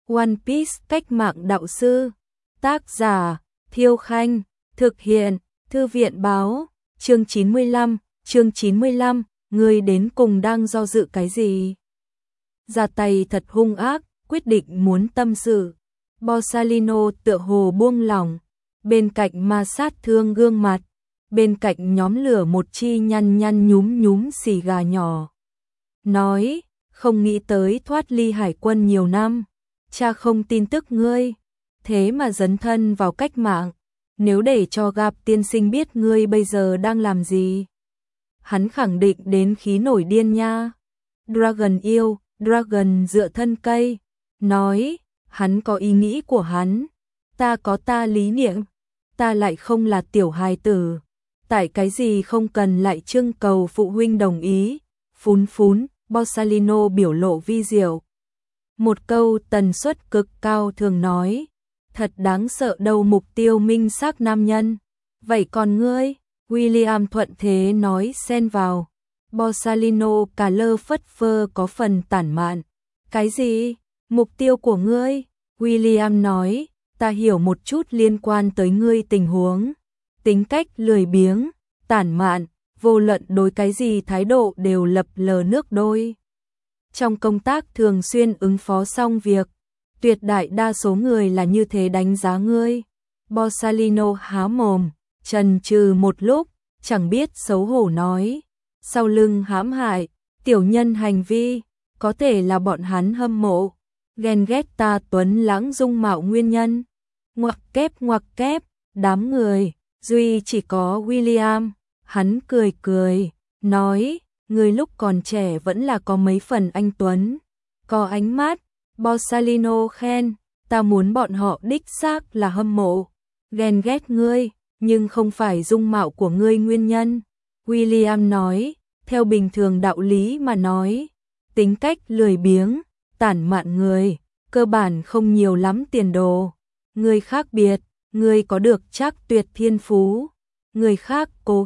One Piece cách mạng đạo sư. Tác giả, Thiêu Khanh. Thực hiện, Thư viện báo. Chương 95, ngươi đến cùng đang do dự cái gì? Ra tay thật hung ác, quyết định muốn tâm sự. Borsalino tựa hồ buông lỏng, bên cạnh ma sát thương gương mặt, bên cạnh nhóm lửa một chi nhăn nhúm xì gà nhỏ. Nói, không nghĩ tới thoát ly hải quân nhiều năm, cha không tin tức ngươi, thế mà dấn thân vào cách mạng, nếu để cho Gặp tiên sinh biết ngươi bây giờ đang làm gì, hắn khẳng định đến khí nổi điên nha. Dragon yêu, Dragon dựa thân cây, nói, hắn có ý nghĩ của hắn, ta có ta lý niệm, ta lại không là tiểu hài tử, tại cái gì không cần lại trưng cầu phụ huynh đồng ý. Phún, Borsalino biểu lộ vi diệu. Một câu tần suất cực cao thường nói, thật đáng sợ đâu mục tiêu minh xác nam nhân. Vậy còn ngươi? William thuận thế nói xen vào. Borsalino cà lơ phất phơ có phần tản mạn. Cái gì? Mục tiêu của ngươi? William nói, ta hiểu một chút liên quan tới ngươi tình huống. Tính cách lười biếng, tản mạn, vô luận đối cái gì thái độ đều lập lờ nước đôi. Trong công tác thường xuyên ứng phó xong việc, tuyệt đại đa số người là như thế đánh giá ngươi. Borsalino há mồm, chần chừ một lúc, chẳng biết xấu hổ nói. Sau lưng hãm hại, tiểu nhân hành vi, có thể là bọn hắn hâm mộ, ghen ghét ta tuấn lãng dung mạo nguyên nhân. Ngoặc kép, đám người, duy chỉ có William, hắn cười, nói, người lúc còn trẻ vẫn là có mấy phần anh tuấn, có ánh mắt. Borsalino khen, ta muốn bọn họ đích xác là hâm mộ, ghen ghét ngươi, nhưng không phải dung mạo của ngươi nguyên nhân. William nói, theo bình thường đạo lý mà nói, tính cách lười biếng, tản mạn người, cơ bản không nhiều lắm tiền đồ. Ngươi khác biệt, ngươi có được chắc tuyệt thiên phú. Người khác cố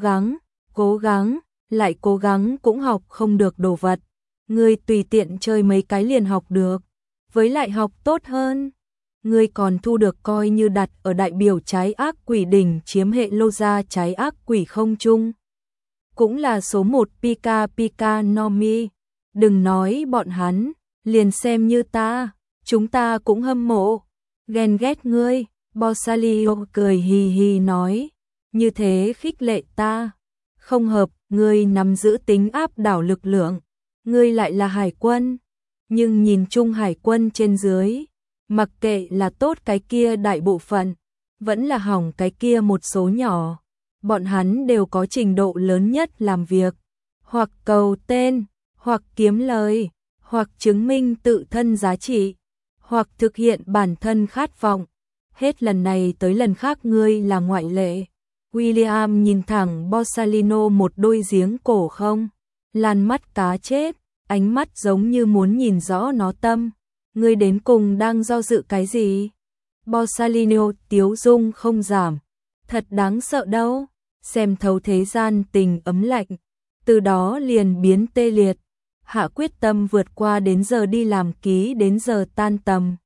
gắng, lại cố gắng cũng học không được đồ vật. Ngươi tùy tiện chơi mấy cái liền học được, với lại học tốt hơn. Ngươi còn thu được coi như đặt ở đại biểu trái ác quỷ đỉnh chiếm hệ lô ra trái ác quỷ không chung. Cũng là số 1 Pika Nomi. Đừng nói bọn hắn, liền xem như ta, chúng ta cũng hâm mộ, ghen ghét ngươi. Borsalino cười hì hì nói, như thế khích lệ ta. Không hợp, ngươi nắm giữ tính áp đảo lực lượng, ngươi lại là hải quân. Nhưng nhìn chung hải quân trên dưới, mặc kệ là tốt cái kia đại bộ phận, vẫn là hỏng cái kia một số nhỏ. Bọn hắn đều có trình độ lớn nhất làm việc, hoặc cầu tên, hoặc kiếm lời, hoặc chứng minh tự thân giá trị, hoặc thực hiện bản thân khát vọng. Hết lần này tới lần khác ngươi là ngoại lệ. William nhìn thẳng Borsalino một đôi giếng cổ không lan mắt cá chết, ánh mắt giống như muốn nhìn rõ nó tâm. Ngươi đến cùng đang do dự cái gì? Borsalino tiếu dung không giảm, thật đáng sợ đâu, xem thấu thế gian tình ấm lạnh, từ đó liền biến tê liệt, hạ quyết tâm vượt qua đến giờ đi làm ký đến giờ tan tầm.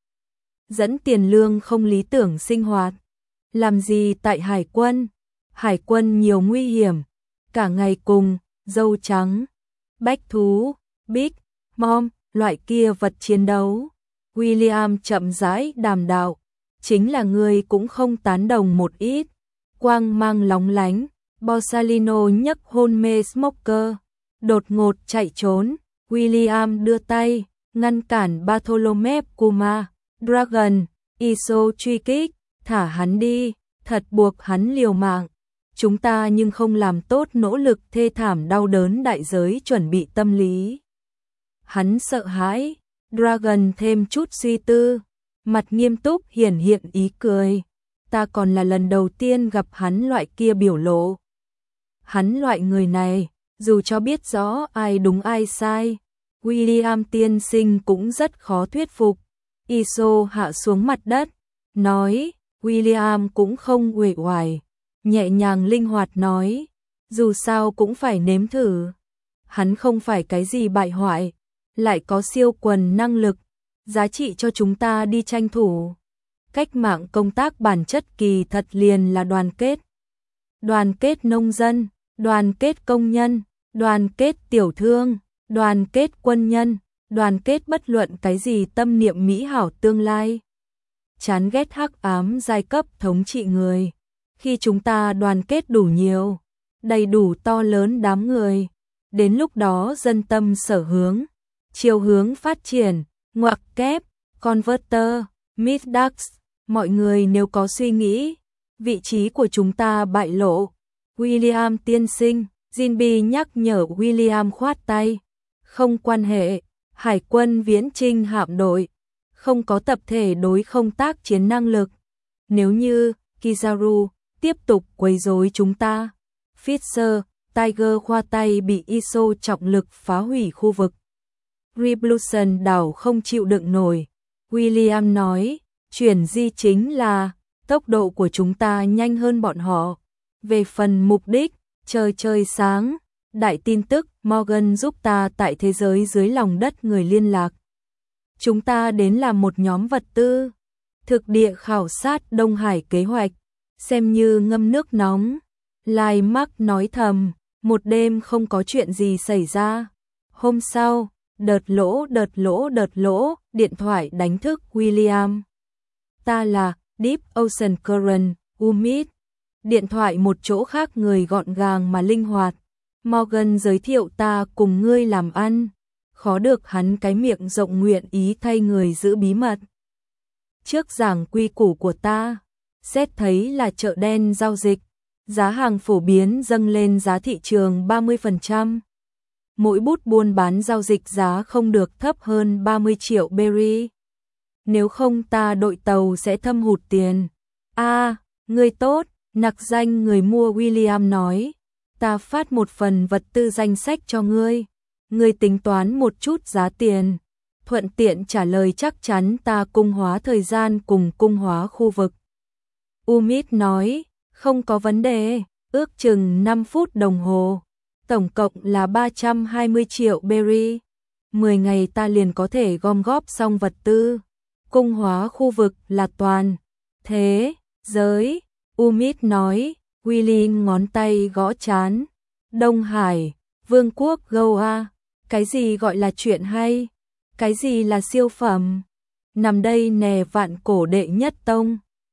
Dẫn tiền lương không lý tưởng sinh hoạt, làm gì tại hải quân? Hải quân nhiều nguy hiểm, cả ngày cùng dâu trắng, bách thú, Big Mom, loại kia vật chiến đấu. William chậm rãi đàm đạo, chính là người cũng không tán đồng một ít. Quang mang lóng lánh, Borsalino nhấc hôn mê Smoker, đột ngột chạy trốn. William đưa tay ngăn cản Bartholomew Kuma. Dragon, Iso truy kích, thả hắn đi, thật buộc hắn liều mạng. Chúng ta nhưng không làm tốt nỗ lực thê thảm đau đớn đại giới chuẩn bị tâm lý. Hắn sợ hãi. Dragon thêm chút suy tư, mặt nghiêm túc hiển hiện ý cười. Ta còn là lần đầu tiên gặp hắn loại kia biểu lộ. Hắn loại người này, dù cho biết rõ ai đúng ai sai, William tiên sinh cũng rất khó thuyết phục. Iso hạ xuống mặt đất, nói, William cũng không uể oải, nhẹ nhàng linh hoạt nói, dù sao cũng phải nếm thử. Hắn không phải cái gì bại hoại, lại có siêu quần năng lực, giá trị cho chúng ta đi tranh thủ. Cách mạng công tác bản chất kỳ thật liền là đoàn kết. Đoàn kết nông dân, đoàn kết công nhân, đoàn kết tiểu thương, đoàn kết quân nhân, đoàn kết bất luận cái gì tâm niệm mỹ hảo tương lai. Chán ghét hắc ám giai cấp thống trị người. Khi chúng ta đoàn kết đủ nhiều, đầy đủ to lớn đám người, đến lúc đó dân tâm sở hướng, chiều hướng phát triển, ngoặc kép, converter, Midas, mọi người nếu có suy nghĩ, vị trí của chúng ta bại lộ. William tiên sinh, Jinby nhắc nhở William khoát tay. Không quan hệ, hải quân viễn chinh hạm đội, không có tập thể đối không tác chiến năng lực. Nếu như Kizaru tiếp tục quấy rối chúng ta, Fisher, Tiger khoa tay bị ISO trọng lực phá hủy khu vực. Revolution đảo không chịu đựng nổi. William nói, chuyển di chính là tốc độ của chúng ta nhanh hơn bọn họ. Về phần mục đích, trời sáng, đại tin tức Morgan giúp ta tại thế giới dưới lòng đất người liên lạc. Chúng ta đến làm một nhóm vật tư, thực địa khảo sát Đông Hải kế hoạch, xem như ngâm nước nóng. Lai Mark nói thầm, một đêm không có chuyện gì xảy ra. Hôm sau, đợt lỗ, điện thoại đánh thức William. Ta là Deep Ocean Current, Umid. Điện thoại một chỗ khác người gọn gàng mà linh hoạt. Morgan giới thiệu ta cùng ngươi làm ăn. Khó được hắn cái miệng rộng nguyện ý thay người giữ bí mật. Trước giảng quy củ của ta, xét thấy là chợ đen giao dịch, giá hàng phổ biến dâng lên giá thị trường 30%. Mỗi bút buôn bán giao dịch giá không được thấp hơn 30 triệu berry. Nếu không ta đội tàu sẽ thâm hụt tiền. Ngươi tốt, nặc danh người mua William nói. Ta phát một phần vật tư danh sách cho ngươi. Ngươi tính toán một chút giá tiền. Thuận tiện trả lời chắc chắn ta cung hóa thời gian cùng cung hóa khu vực. Umid nói, không có vấn đề, ước chừng 5 phút đồng hồ. Tổng cộng là 320 triệu berry. 10 ngày ta liền có thể gom góp xong vật tư. Cung hóa khu vực là toàn thế giới. Umid nói, Willy ngón tay gõ chán. Đông Hải, Vương quốc Goa, cái gì gọi là chuyện hay? Cái gì là siêu phẩm? Nằm đây nè vạn cổ đệ nhất tông.